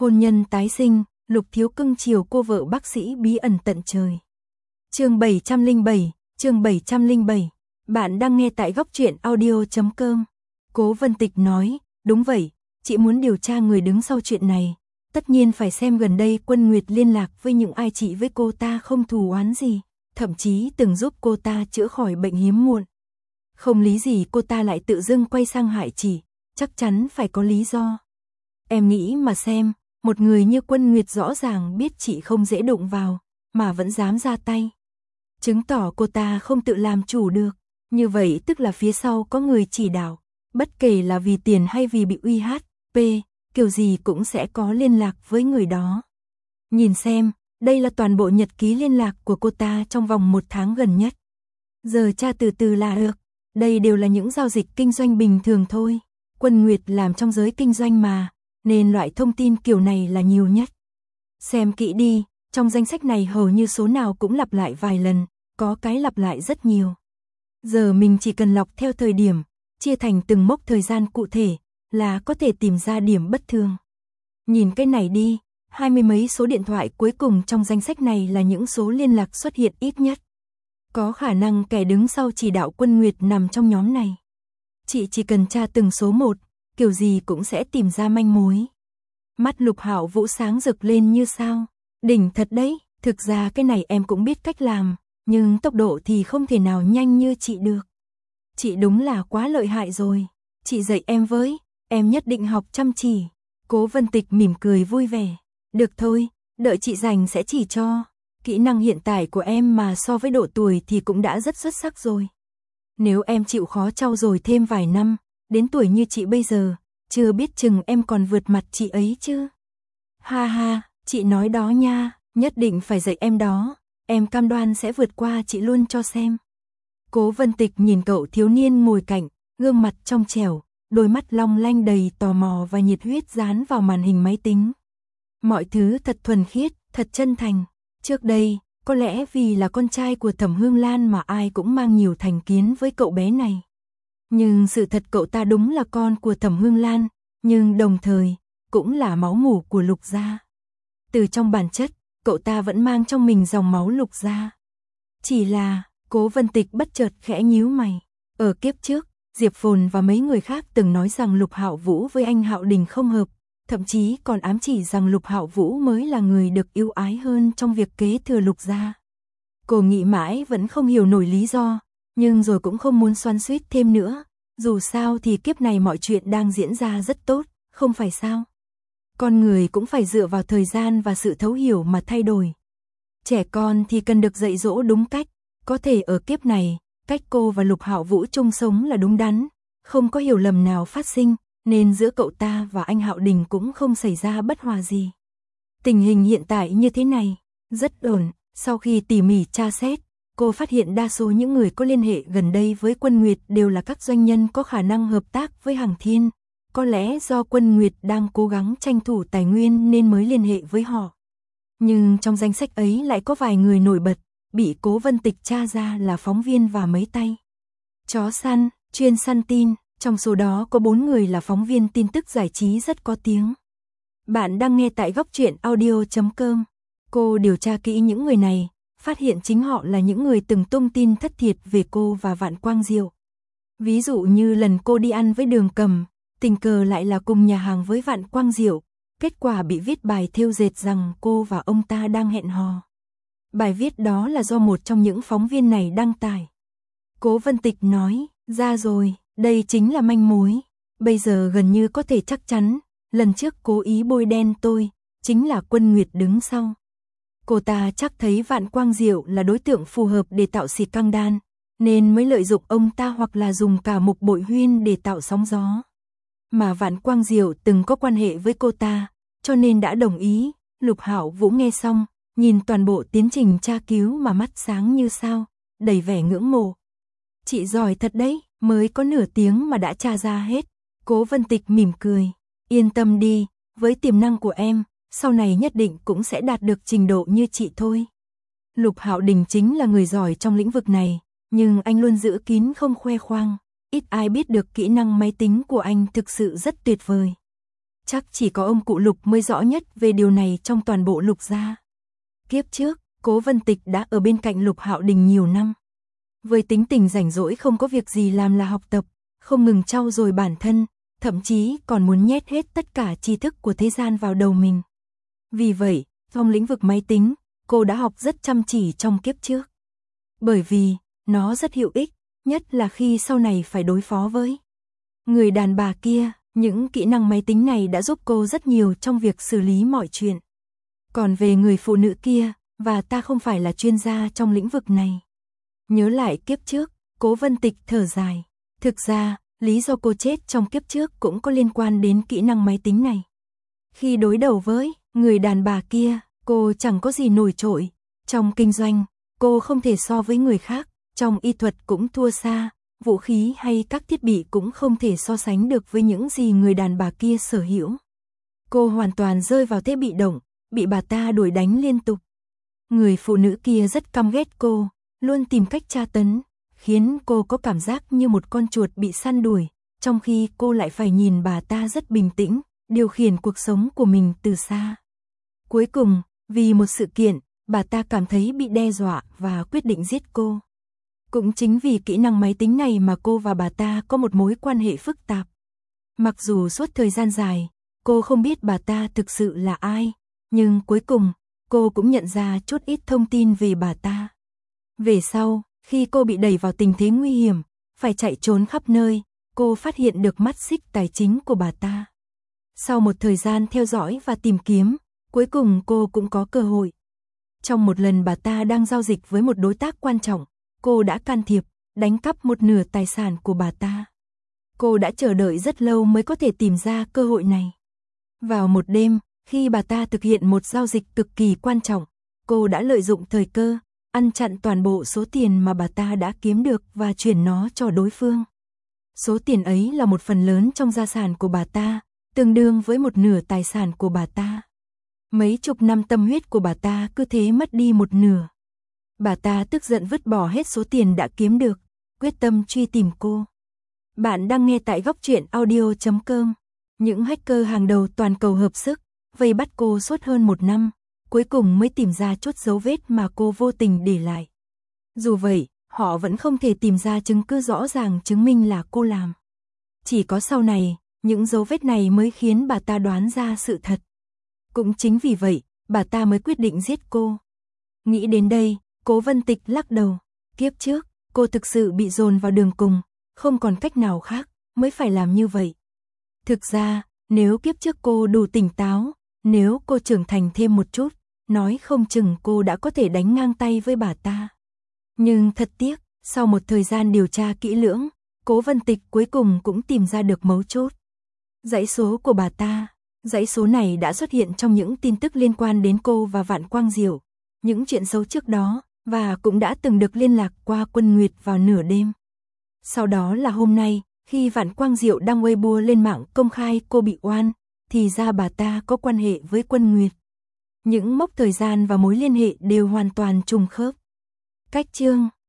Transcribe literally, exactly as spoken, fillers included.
Hôn nhân tái sinh, Lục Thiếu cưng chiều cô vợ bác sĩ bí ẩn tận trời. Chương bảy trăm lẻ bảy, chương bảy trăm lẻ bảy. Bạn đang nghe tại góc truyện audio chấm com. Cố Vân Tịch nói, đúng vậy, chị muốn điều tra người đứng sau chuyện này. Tất nhiên phải xem gần đây Quân Nguyệt liên lạc với những ai, chị với cô ta không thù oán gì, thậm chí từng giúp cô ta chữa khỏi bệnh hiếm muộn. Không lý gì cô ta lại tự dưng quay sang hại chị, chắc chắn phải có lý do. Em nghĩ mà xem, một người như Quân Nguyệt rõ ràng biết chị không dễ đụng vào, mà vẫn dám ra tay. Chứng tỏ cô ta không tự làm chủ được, như vậy tức là phía sau có người chỉ đạo, bất kể là vì tiền hay vì bị uy hiếp, kiểu gì cũng sẽ có liên lạc với người đó. Nhìn xem, đây là toàn bộ nhật ký liên lạc của cô ta trong vòng một tháng gần nhất. Giờ tra từ từ là được, đây đều là những giao dịch kinh doanh bình thường thôi. Quân Nguyệt làm trong giới kinh doanh mà, nên loại thông tin kiểu này là nhiều nhất. Xem kỹ đi, trong danh sách này hầu như số nào cũng lặp lại vài lần, có cái lặp lại rất nhiều. Giờ mình chỉ cần lọc theo thời điểm, chia thành từng mốc thời gian cụ thể, là có thể tìm ra điểm bất thường. Nhìn cái này đi, hai mươi mấy số điện thoại cuối cùng trong danh sách này là những số liên lạc xuất hiện ít nhất. Có khả năng kẻ đứng sau chỉ đạo Quân Nguyệt nằm trong nhóm này. Chị chỉ cần tra từng số một, kiểu gì cũng sẽ tìm ra manh mối. Mắt Lục Hạo Vũ sáng rực lên như sao. Đỉnh thật đấy, thực ra cái này em cũng biết cách làm, nhưng tốc độ thì không thể nào nhanh như chị được. Chị đúng là quá lợi hại rồi. Chị dạy em với, em nhất định học chăm chỉ. Cố Vân Tịch mỉm cười vui vẻ. Được thôi, đợi chị rảnh sẽ chỉ cho. Kỹ năng hiện tại của em mà so với độ tuổi thì cũng đã rất xuất sắc rồi. Nếu em chịu khó trau dồi thêm vài năm, đến tuổi như chị bây giờ, chưa biết chừng em còn vượt mặt chị ấy chứ. Ha ha, chị nói đó nha, nhất định phải dạy em đó, em cam đoan sẽ vượt qua chị luôn cho xem. Cố Vân Tịch nhìn cậu thiếu niên ngồi cạnh, gương mặt trong trẻo, đôi mắt long lanh đầy tò mò và nhiệt huyết dán vào màn hình máy tính. Mọi thứ thật thuần khiết, thật chân thành. Trước đây, có lẽ vì là con trai của Thẩm Hương Lan mà ai cũng mang nhiều thành kiến với cậu bé này. Nhưng sự thật cậu ta đúng là con của Thẩm Hương Lan, nhưng đồng thời, cũng là máu mủ của Lục gia. Từ trong bản chất, cậu ta vẫn mang trong mình dòng máu Lục gia. Chỉ là, Cố Vân Tịch bất chợt khẽ nhíu mày. Ở kiếp trước, Diệp Phồn và mấy người khác từng nói rằng Lục Hạo Vũ với anh Hạo Đình không hợp, thậm chí còn ám chỉ rằng Lục Hạo Vũ mới là người được yêu ái hơn trong việc kế thừa Lục gia. Cô nghĩ mãi vẫn không hiểu nổi lý do, nhưng rồi cũng không muốn xoắn xuýt thêm nữa. Dù sao thì kiếp này mọi chuyện đang diễn ra rất tốt, không phải sao? Con người cũng phải dựa vào thời gian và sự thấu hiểu mà thay đổi. Trẻ con thì cần được dạy dỗ đúng cách, có thể ở kiếp này, cách cô và Lục Hạo Vũ chung sống là đúng đắn, không có hiểu lầm nào phát sinh, nên giữa cậu ta và anh Hạo Đình cũng không xảy ra bất hòa gì. Tình hình hiện tại như thế này, rất ổn. Sau khi tỉ mỉ tra xét, cô phát hiện đa số những người có liên hệ gần đây với Quân Nguyệt đều là các doanh nhân có khả năng hợp tác với Hằng Thiên. Có lẽ do Quân Nguyệt đang cố gắng tranh thủ tài nguyên nên mới liên hệ với họ. Nhưng trong danh sách ấy lại có vài người nổi bật, bị Cố Vân Tịch tra ra là phóng viên và mấy tay chó săn, chuyên săn tin. Trong số đó có bốn người là phóng viên tin tức giải trí rất có tiếng. Bạn đang nghe tại góc truyện audio chấm com. Cô điều tra kỹ những người này, phát hiện chính họ là những người từng tung tin thất thiệt về cô và Vạn Quang Diệu. Ví dụ như lần cô đi ăn với Đường Cầm, tình cờ lại là cùng nhà hàng với Vạn Quang Diệu, kết quả bị viết bài thêu dệt rằng cô và ông ta đang hẹn hò. Bài viết đó là do một trong những phóng viên này đăng tải. Cố Vân Tịch nói, ra rồi, đây chính là manh mối. Bây giờ gần như có thể chắc chắn, lần trước cố ý bôi đen tôi, chính là Quân Nguyệt đứng sau. Cô ta chắc thấy Vạn Quang Diệu là đối tượng phù hợp để tạo xịt căng đan, nên mới lợi dụng ông ta hoặc là dùng cả Mục Bội Huyên để tạo sóng gió. Mà Vạn Quang Diệu từng có quan hệ với cô ta, cho nên đã đồng ý. Lục Hạo Vũ nghe xong, nhìn toàn bộ tiến trình tra cứu mà mắt sáng như sao, đầy vẻ ngưỡng mộ. Chị giỏi thật đấy, mới có nửa tiếng mà đã tra ra hết. Cố Vân Tịch mỉm cười, yên tâm đi, với tiềm năng của em, sau này nhất định cũng sẽ đạt được trình độ như chị thôi. Lục Hạo Đình chính là người giỏi trong lĩnh vực này, nhưng anh luôn giữ kín không khoe khoang, ít ai biết được kỹ năng máy tính của anh thực sự rất tuyệt vời. chắc chỉ có ông cụ Lục mới rõ nhất về điều này trong toàn bộ Lục gia. Kiếp trước, Cố Vân Tịch đã ở bên cạnh Lục Hạo Đình nhiều năm. Với tính tình rảnh rỗi không có việc gì làm là học tập, không ngừng trau dồi bản thân, thậm chí còn muốn nhét hết tất cả tri thức của thế gian vào đầu mình. Vì vậy, trong lĩnh vực máy tính, cô đã học rất chăm chỉ trong kiếp trước. Bởi vì, nó rất hữu ích, nhất là khi sau này phải đối phó với người đàn bà kia, những kỹ năng máy tính này đã giúp cô rất nhiều trong việc xử lý mọi chuyện. Còn về người phụ nữ kia, và ta không phải là chuyên gia trong lĩnh vực này. Nhớ lại kiếp trước, Cố Vân Tịch thở dài. Thực ra, lý do cô chết trong kiếp trước cũng có liên quan đến kỹ năng máy tính này. Khi đối đầu với người đàn bà kia, cô chẳng có gì nổi trội. Trong kinh doanh, cô không thể so với người khác, trong y thuật cũng thua xa, vũ khí hay các thiết bị cũng không thể so sánh được với những gì người đàn bà kia sở hữu. Cô hoàn toàn rơi vào thế bị động, bị bà ta đuổi đánh liên tục. Người phụ nữ kia rất căm ghét cô, luôn tìm cách tra tấn, khiến cô có cảm giác như một con chuột bị săn đuổi, trong khi cô lại phải nhìn bà ta rất bình tĩnh, điều khiển cuộc sống của mình từ xa. Cuối cùng, vì một sự kiện, bà ta cảm thấy bị đe dọa và quyết định giết cô. Cũng chính vì kỹ năng máy tính này mà cô và bà ta có một mối quan hệ phức tạp. Mặc dù suốt thời gian dài, cô không biết bà ta thực sự là ai, nhưng cuối cùng, cô cũng nhận ra chút ít thông tin về bà ta. Về sau, khi cô bị đẩy vào tình thế nguy hiểm, phải chạy trốn khắp nơi, cô phát hiện được mắt xích tài chính của bà ta. Sau một thời gian theo dõi và tìm kiếm, cuối cùng cô cũng có cơ hội. Trong một lần bà ta đang giao dịch với một đối tác quan trọng, cô đã can thiệp, đánh cắp một nửa tài sản của bà ta. Cô đã chờ đợi rất lâu mới có thể tìm ra cơ hội này. Vào một đêm, khi bà ta thực hiện một giao dịch cực kỳ quan trọng, cô đã lợi dụng thời cơ, ăn chặn toàn bộ số tiền mà bà ta đã kiếm được và chuyển nó cho đối phương. Số tiền ấy là một phần lớn trong gia sản của bà ta, tương đương với một nửa tài sản của bà ta. Mấy chục năm tâm huyết của bà ta cứ thế mất đi một nửa. Bà ta tức giận vứt bỏ hết số tiền đã kiếm được, quyết tâm truy tìm cô. Bạn đang nghe tại góc truyện audio chấm com. Những hacker hàng đầu toàn cầu hợp sức, vây bắt cô suốt hơn một năm, cuối cùng mới tìm ra chút dấu vết mà cô vô tình để lại. Dù vậy, họ vẫn không thể tìm ra chứng cứ rõ ràng chứng minh là cô làm. Chỉ có sau này, những dấu vết này mới khiến bà ta đoán ra sự thật. Cũng chính vì vậy, bà ta mới quyết định giết cô. Nghĩ đến đây, Cố Vân Tịch lắc đầu. Kiếp trước, cô thực sự bị dồn vào đường cùng, không còn cách nào khác, mới phải làm như vậy. Thực ra, nếu kiếp trước cô đủ tỉnh táo, nếu cô trưởng thành thêm một chút, nói không chừng cô đã có thể đánh ngang tay với bà ta. Nhưng thật tiếc, sau một thời gian điều tra kỹ lưỡng, Cố Vân Tịch cuối cùng cũng tìm ra được mấu chốt. Dãy số của bà ta, dãy số này đã xuất hiện trong những tin tức liên quan đến cô và Vạn Quang Diệu, những chuyện xấu trước đó, và cũng đã từng được liên lạc qua Quân Nguyệt vào nửa đêm. Sau đó là hôm nay, khi Vạn Quang Diệu đăng Weibo lên mạng công khai cô bị oan, thì ra bà ta có quan hệ với Quân Nguyệt. Những mốc thời gian và mối liên hệ đều hoàn toàn trùng khớp. Cách chương